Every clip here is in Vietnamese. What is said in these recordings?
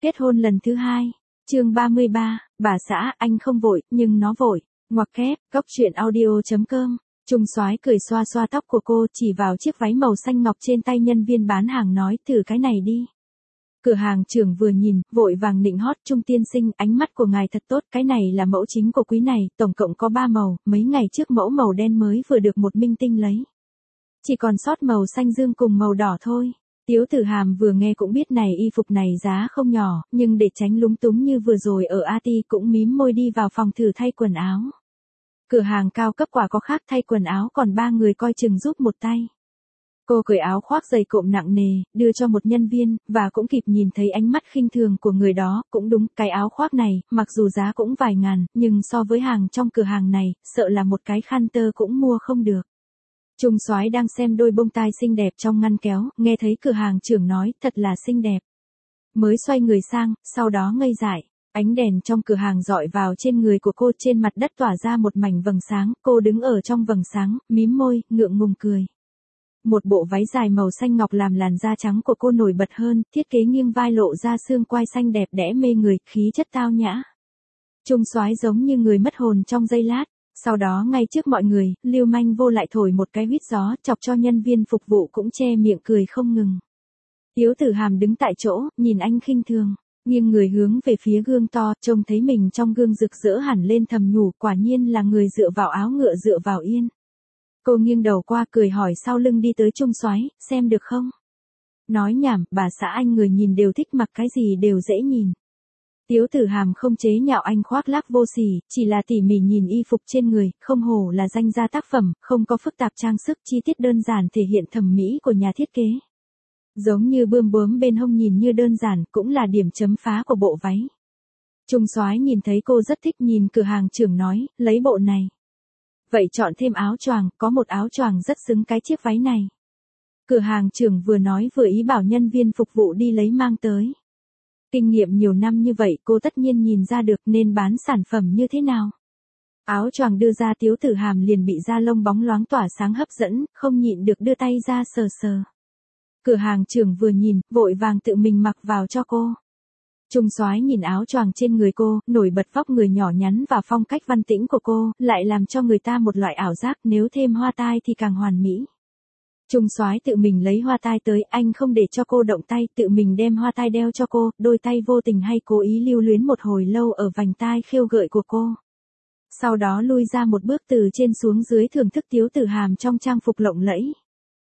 Kết hôn lần thứ 2. Chương 33, bà xã, anh không vội, nhưng nó vội. Ngoặc kép, góc truyện audio.com. Trung Soái cười xoa xoa tóc của cô, chỉ vào chiếc váy màu xanh ngọc trên tay nhân viên bán hàng nói, thử cái này đi. Cửa hàng trưởng vừa nhìn, vội vàng nịnh hót, Trung tiên sinh, ánh mắt của ngài thật tốt, cái này là mẫu chính của quý này, tổng cộng có 3 màu, mấy ngày trước mẫu màu đen mới vừa được một minh tinh lấy. Chỉ còn sót màu xanh dương cùng màu đỏ thôi. Tiếu Tử Hàm vừa nghe cũng biết này y phục này giá không nhỏ, nhưng để tránh lúng túng như vừa rồi ở AT cũng mím môi đi vào phòng thử thay quần áo. Cửa hàng cao cấp quả có khác, thay quần áo còn 3 người coi chừng giúp một tay. Cô cởi áo khoác dày cộm nặng nề, đưa cho một nhân viên, và cũng kịp nhìn thấy ánh mắt khinh thường của người đó, cũng đúng, cái áo khoác này, mặc dù giá cũng vài ngàn, nhưng so với hàng trong cửa hàng này, sợ là một cái khăn tơ cũng mua không được. Trung Soái đang xem đôi bông tai xinh đẹp trong ngăn kéo, nghe thấy cửa hàng trưởng nói, thật là xinh đẹp. Mới xoay người sang, sau đó ngây dại. Ánh đèn trong cửa hàng dọi vào trên người của cô, trên mặt đất tỏa ra một mảnh vầng sáng, cô đứng ở trong vầng sáng, mím môi, ngượng ngùng cười. Một bộ váy dài màu xanh ngọc làm làn da trắng của cô nổi bật hơn, thiết kế nghiêng vai lộ ra xương quai xanh đẹp đẽ mê người, khí chất tao nhã. Trung Soái giống như người mất hồn trong giây lát. Sau đó ngay trước mọi người, Lưu Manh Vô lại thổi một cái huýt gió, chọc cho nhân viên phục vụ cũng che miệng cười không ngừng. Tiếu Tử Hàm đứng tại chỗ, nhìn anh khinh thường, nghiêng người hướng về phía gương to, trông thấy mình trong gương rực rỡ hẳn lên thầm nhủ, quả nhiên là người dựa vào áo ngựa dựa vào yên. Cô nghiêng đầu qua cười hỏi sau lưng đi tới Trung Soái, xem được không? Nói nhảm, bà xã anh người nhìn đều thích, mặc cái gì đều dễ nhìn. Tiếu Tử Hàm không chế nhạo anh khoác lác vô sỉ, chỉ là tỉ mỉ nhìn y phục trên người, không hổ là danh gia tác phẩm, không có phức tạp trang sức, chi tiết đơn giản thể hiện thẩm mỹ của nhà thiết kế. Giống như bươm bướm bên hông nhìn như đơn giản, cũng là điểm chấm phá của bộ váy. Trung Soái nhìn thấy cô rất thích, nhìn cửa hàng trưởng nói, lấy bộ này. Vậy chọn thêm áo choàng, có một áo choàng rất xứng cái chiếc váy này. Cửa hàng trưởng vừa nói vừa ý bảo nhân viên phục vụ đi lấy mang tới. Kinh nghiệm nhiều năm như vậy cô tất nhiên nhìn ra được nên bán sản phẩm như thế nào. Áo choàng đưa ra, Tiếu Tử Hàm liền bị da lông bóng loáng tỏa sáng hấp dẫn, không nhịn được đưa tay ra sờ sờ. Cửa hàng trưởng vừa nhìn, vội vàng tự mình mặc vào cho cô. Trung Soái nhìn áo choàng trên người cô, nổi bật vóc người nhỏ nhắn và phong cách văn tĩnh của cô, lại làm cho người ta một loại ảo giác, nếu thêm hoa tai thì càng hoàn mỹ. Trung Soái tự mình lấy hoa tai tới, anh không để cho cô động tay, tự mình đem hoa tai đeo cho cô, đôi tay vô tình hay cố ý lưu luyến một hồi lâu ở vành tai khêu gợi của cô. Sau đó lui ra một bước từ trên xuống dưới thưởng thức Tiếu Tử Hàm trong trang phục lộng lẫy.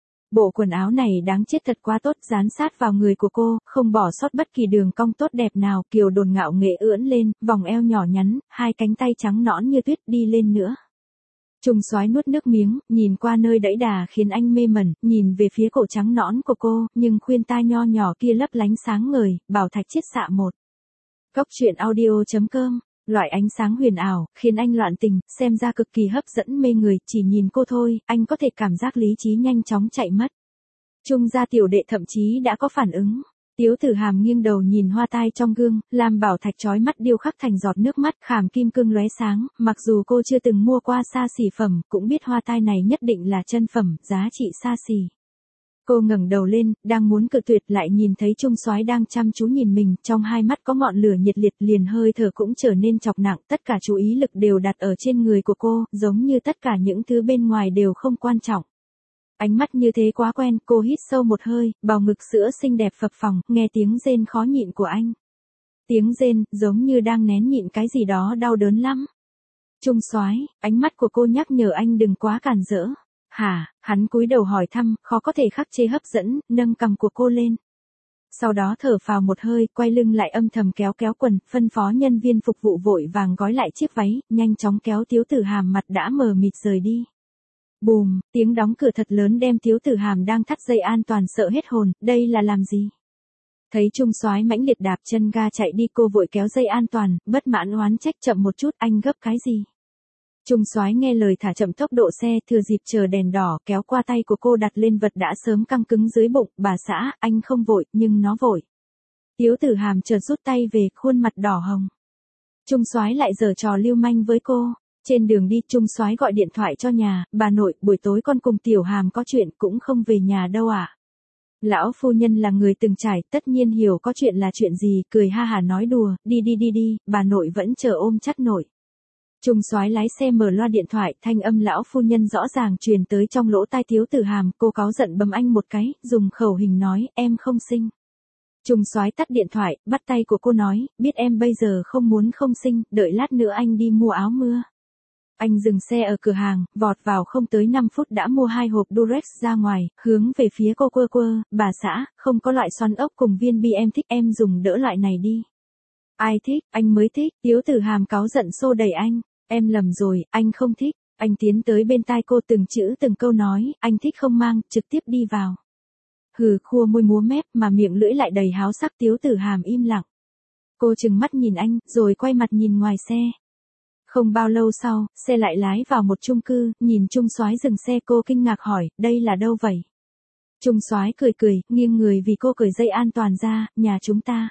Bộ quần áo này đáng chết thật quá tốt, dán sát vào người của cô, không bỏ sót bất kỳ đường cong tốt đẹp nào, kiều đồn ngạo nghệ ưỡn lên, vòng eo nhỏ nhắn, hai cánh tay trắng nõn như tuyết đi lên nữa. Trung Soái nuốt nước miếng, nhìn qua nơi đẫy đà khiến anh mê mẩn, nhìn về phía cổ trắng nõn của cô, nhưng khuyên tai nho nhỏ kia lấp lánh sáng ngời, bảo thạch chiết xạ một. Góc truyện audio.com. Loại ánh sáng huyền ảo, khiến anh loạn tình, xem ra cực kỳ hấp dẫn mê người, chỉ nhìn cô thôi, anh có thể cảm giác lý trí nhanh chóng chạy mất. Trung gia tiểu đệ thậm chí đã có phản ứng. Tiếu Tử Hàm nghiêng đầu nhìn hoa tai trong gương, làm bảo thạch chói mắt điêu khắc thành giọt nước mắt, khảm kim cương lóe sáng, mặc dù cô chưa từng mua qua xa xỉ phẩm, cũng biết hoa tai này nhất định là chân phẩm, giá trị xa xỉ. Cô ngẩng đầu lên, đang muốn cự tuyệt lại nhìn thấy Trung Soái đang chăm chú nhìn mình, trong hai mắt có ngọn lửa nhiệt liệt, liền hơi thở cũng trở nên chọc nặng, tất cả chú ý lực đều đặt ở trên người của cô, giống như tất cả những thứ bên ngoài đều không quan trọng. Ánh mắt như thế quá quen, cô hít sâu một hơi, bào ngực sữa xinh đẹp phập phồng, nghe tiếng rên khó nhịn của anh. Tiếng rên, giống như đang nén nhịn cái gì đó đau đớn lắm. Trung Soái, ánh mắt của cô nhắc nhở anh đừng quá càn rỡ. Hả, hắn cúi đầu hỏi thăm, khó có thể khắc chế hấp dẫn, nâng cằm của cô lên. Sau đó thở phào một hơi, quay lưng lại âm thầm kéo kéo quần, phân phó nhân viên phục vụ vội vàng gói lại chiếc váy, nhanh chóng kéo Tiếu Tử Hàm mặt đã mờ mịt rời đi. Bùm, tiếng đóng cửa thật lớn đem Tiếu Tử Hàm đang thắt dây an toàn sợ hết hồn, đây là làm gì? Thấy Trung Soái mãnh liệt đạp chân ga chạy đi, cô vội kéo dây an toàn, bất mãn oán trách chậm một chút, anh gấp cái gì? Trung Soái nghe lời thả chậm tốc độ xe, thừa dịp chờ đèn đỏ, kéo qua tay của cô đặt lên vật đã sớm căng cứng dưới bụng, bà xã, anh không vội, nhưng nó vội. Tiếu Tử Hàm chợt rút tay về, khuôn mặt đỏ hồng. Trung Soái lại giở trò lưu manh với cô. Trên đường đi, Trung Soái gọi điện thoại cho nhà, bà nội, buổi tối con cùng Tiểu Hàm có chuyện, cũng không về nhà đâu ạ. Lão phu nhân là người từng trải, tất nhiên hiểu có chuyện là chuyện gì, cười ha hả nói đùa, đi, bà nội vẫn chờ ôm chắt nội. Trung soái lái xe mở loa điện thoại, thanh âm lão phu nhân rõ ràng truyền tới trong lỗ tai Tiếu Tử Hàm, cô cáu giận bấm anh một cái, dùng khẩu hình nói, em không sinh. Trung soái tắt điện thoại, bắt tay của cô nói, biết em bây giờ không muốn không sinh, đợi lát nữa anh đi mua áo mưa. Anh dừng xe ở cửa hàng, vọt vào không tới 5 phút đã mua 2 hộp Durex ra ngoài, hướng về phía cô quơ, bà xã, không có loại xoắn ốc cùng viên bi em thích, em dùng đỡ loại này đi. Ai thích, anh mới thích, Tiếu Tử Hàm cáu giận xô đẩy anh, em lầm rồi, anh không thích, anh tiến tới bên tai cô từng chữ từng câu nói, anh thích không mang, trực tiếp đi vào. Hừ, khua môi múa mép mà miệng lưỡi lại đầy háo sắc. Tiếu Tử Hàm im lặng. Cô trừng mắt nhìn anh, rồi quay mặt nhìn ngoài xe. Không bao lâu sau, xe lại lái vào một chung cư, nhìn Trung soái dừng xe cô kinh ngạc hỏi, đây là đâu vậy? Trung soái cười, nghiêng người vì cô cởi dây an toàn ra, nhà chúng ta.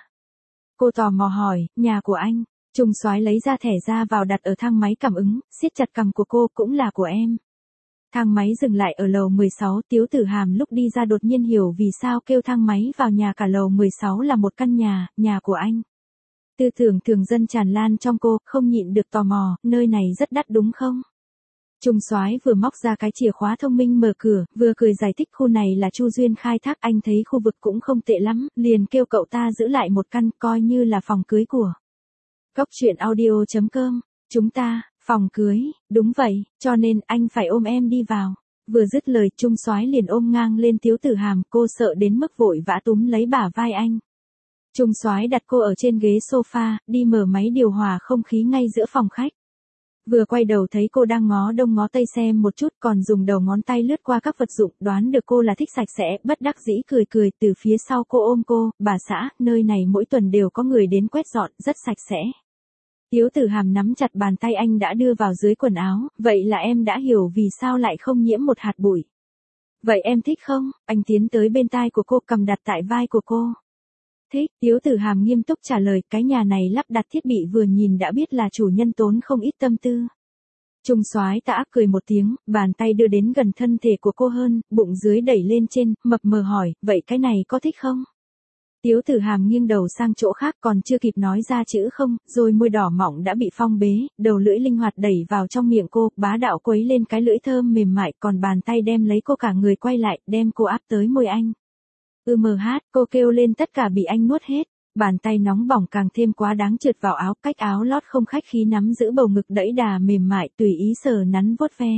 Cô tò mò hỏi, nhà của anh. Trung soái lấy ra thẻ ra vào đặt ở thang máy cảm ứng, siết chặt cằm của cô, cũng là của em. Thang máy dừng lại ở lầu 16, Tiếu Tử Hàm lúc đi ra đột nhiên hiểu vì sao kêu thang máy vào nhà cả lầu 16 là một căn nhà của anh. Tư tưởng thường dân tràn lan trong cô, không nhịn được tò mò, nơi này rất đắt đúng không? Trung soái vừa móc ra cái chìa khóa thông minh mở cửa, vừa cười giải thích khu này là Chu Duyên khai thác, anh thấy khu vực cũng không tệ lắm, liền kêu cậu ta giữ lại một căn, coi như là phòng cưới của. Cốc truyện audio.com, chúng ta, phòng cưới, đúng vậy, cho nên anh phải ôm em đi vào. Vừa dứt lời, Trung soái liền ôm ngang lên Tiếu Tử Hàm, cô sợ đến mức vội vã túm lấy bả vai anh. Trung soái đặt cô ở trên ghế sofa, đi mở máy điều hòa không khí ngay giữa phòng khách. Vừa quay đầu thấy cô đang ngó đông ngó tây xem một chút, còn dùng đầu ngón tay lướt qua các vật dụng, đoán được cô là thích sạch sẽ, bất đắc dĩ cười, từ phía sau cô ôm cô, bà xã, nơi này mỗi tuần đều có người đến quét dọn, rất sạch sẽ. Tiếu Tử Hàm nắm chặt bàn tay anh đã đưa vào dưới quần áo, vậy là em đã hiểu vì sao lại không nhiễm một hạt bụi. Vậy em thích không? Anh tiến tới bên tai của cô, cầm đặt tại vai của cô. Thích, Tiếu Tử Hàm nghiêm túc trả lời, cái nhà này lắp đặt thiết bị vừa nhìn đã biết là chủ nhân tốn không ít tâm tư. Trung soái tà ác cười một tiếng, bàn tay đưa đến gần thân thể của cô hơn, bụng dưới đẩy lên trên, mập mờ hỏi, vậy cái này có thích không? Tiếu Tử Hàm nghiêng đầu sang chỗ khác, còn chưa kịp nói ra chữ không, rồi môi đỏ mọng đã bị phong bế, đầu lưỡi linh hoạt đẩy vào trong miệng cô, bá đạo quấy lên cái lưỡi thơm mềm mại, còn bàn tay đem lấy cô cả người quay lại, đem cô áp tới môi anh. Cô kêu lên, tất cả bị anh nuốt hết. Bàn tay nóng bỏng càng thêm quá đáng trượt vào áo, cách áo lót không khách khí nắm giữ bầu ngực đẫy đà mềm mại, tùy ý sờ nắn vuốt ve.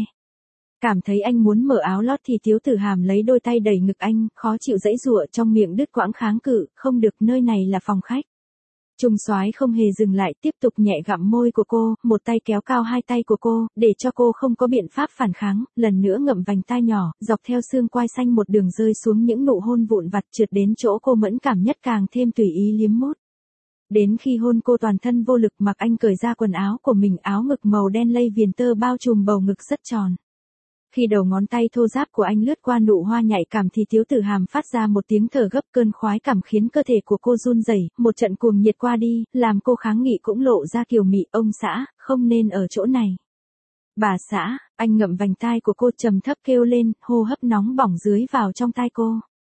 Cảm thấy anh muốn mở áo lót thì Tiếu Tử Hàm lấy đôi tay đẩy ngực anh, khó chịu giãy giụa, trong miệng đứt quãng kháng cự, không được, nơi này là phòng khách. Trung soái không hề dừng lại, tiếp tục nhẹ gặm môi của cô, một tay kéo cao hai tay của cô, để cho cô không có biện pháp phản kháng, lần nữa ngậm vành tai nhỏ, dọc theo xương quai xanh một đường rơi xuống những nụ hôn vụn vặt, trượt đến chỗ cô mẫn cảm nhất càng thêm tùy ý liếm mút. Đến khi hôn cô toàn thân vô lực, mặc anh cởi ra quần áo của mình, áo ngực màu đen lây viền tơ bao trùm bầu ngực rất tròn. Khi đầu ngón tay thô ráp của anh lướt qua nụ hoa nhạy cảm thì Tiếu Tử Hàm phát ra một tiếng thở gấp, cơn khoái cảm khiến cơ thể của cô run rẩy, một trận cuồng nhiệt qua đi, làm cô kháng nghị cũng lộ ra kiều mị, ông xã, không nên ở chỗ này. Bà xã, anh ngậm vành tai của cô trầm thấp kêu lên, hô hấp nóng bỏng dưới vào trong tai cô.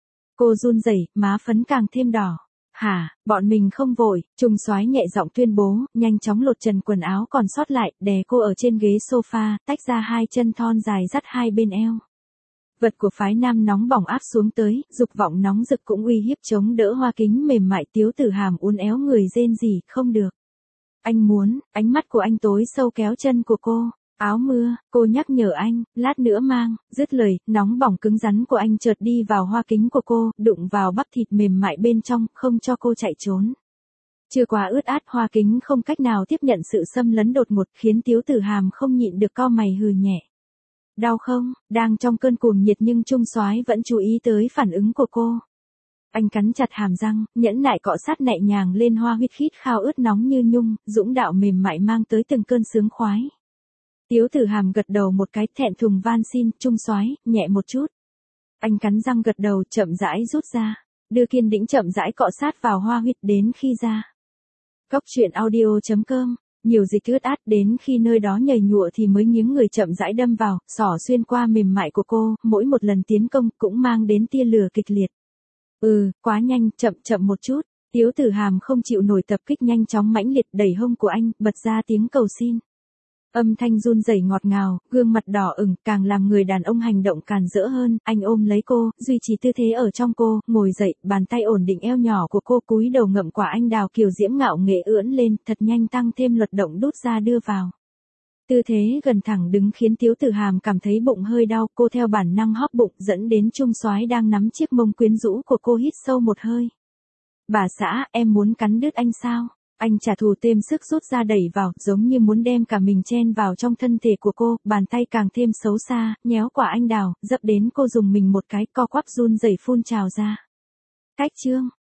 Cô run rẩy, má phấn càng thêm đỏ. Hả, bọn mình không vội, Trung soái nhẹ giọng tuyên bố, nhanh chóng lột trần quần áo còn sót lại, đè cô ở trên ghế sofa, tách ra hai chân thon dài dắt hai bên eo. Vật của phái nam nóng bỏng áp xuống tới, dục vọng nóng rực cũng uy hiếp chống đỡ hoa kính mềm mại. Tiếu Tử Hàm uốn éo người rên rỉ, không được. Anh muốn, ánh mắt của anh tối sâu kéo chân của cô. Áo mưa, cô nhắc nhở anh, lát nữa mang, dứt lời, nóng bỏng cứng rắn của anh chợt đi vào hoa kính của cô, đụng vào bắp thịt mềm mại bên trong, không cho cô chạy trốn. Chưa quá ướt át, hoa kính không cách nào tiếp nhận sự xâm lấn đột ngột, khiến Tiếu Tử Hàm không nhịn được cau mày hừ nhẹ. Đau không? Đang trong cơn cuồng nhiệt nhưng Trung soái vẫn chú ý tới phản ứng của cô. Anh cắn chặt hàm răng, nhẫn nại cọ sát nhẹ nhàng lên hoa huyết khít khao ướt nóng như nhung, dũng đạo mềm mại mang tới từng cơn sướng khoái. Tiếu Tử Hàm gật đầu một cái, thẹn thùng van xin, Trung soái, nhẹ một chút. Anh cắn răng gật đầu, chậm rãi rút ra, đưa kiên đĩnh chậm rãi cọ sát vào hoa huyệt đến khi ra. Cốc truyện audio.com, nhiều dịch ướt át đến khi nơi đó nhầy nhụa thì mới nghiếng người chậm rãi đâm vào, xỏ xuyên qua mềm mại của cô, mỗi một lần tiến công cũng mang đến tia lửa kịch liệt. Quá nhanh, chậm một chút. Tiếu Tử Hàm không chịu nổi tập kích nhanh chóng mãnh liệt đẩy hông của anh, bật ra tiếng cầu xin. Âm thanh run rẩy ngọt ngào, gương mặt đỏ ửng, càng làm người đàn ông hành động càn rỡ hơn, anh ôm lấy cô, duy trì tư thế ở trong cô, ngồi dậy, bàn tay ổn định eo nhỏ của cô, cúi đầu ngậm quả anh đào kiều diễm ngạo nghệ ưỡn lên, thật nhanh tăng thêm luật động đút ra đưa vào. Tư thế gần thẳng đứng khiến Tiếu Tử Hàm cảm thấy bụng hơi đau, cô theo bản năng hóp bụng, dẫn đến Trung Soái đang nắm chiếc mông quyến rũ của cô hít sâu một hơi. Bà xã, em muốn cắn đứt anh sao? Anh trả thù thêm sức rút ra đẩy vào, giống như muốn đem cả mình chen vào trong thân thể của cô, bàn tay càng thêm xấu xa, nhéo quả anh đào, dấp đến cô dùng mình một cái, co quắp run rẩy phun trào ra. Cách chương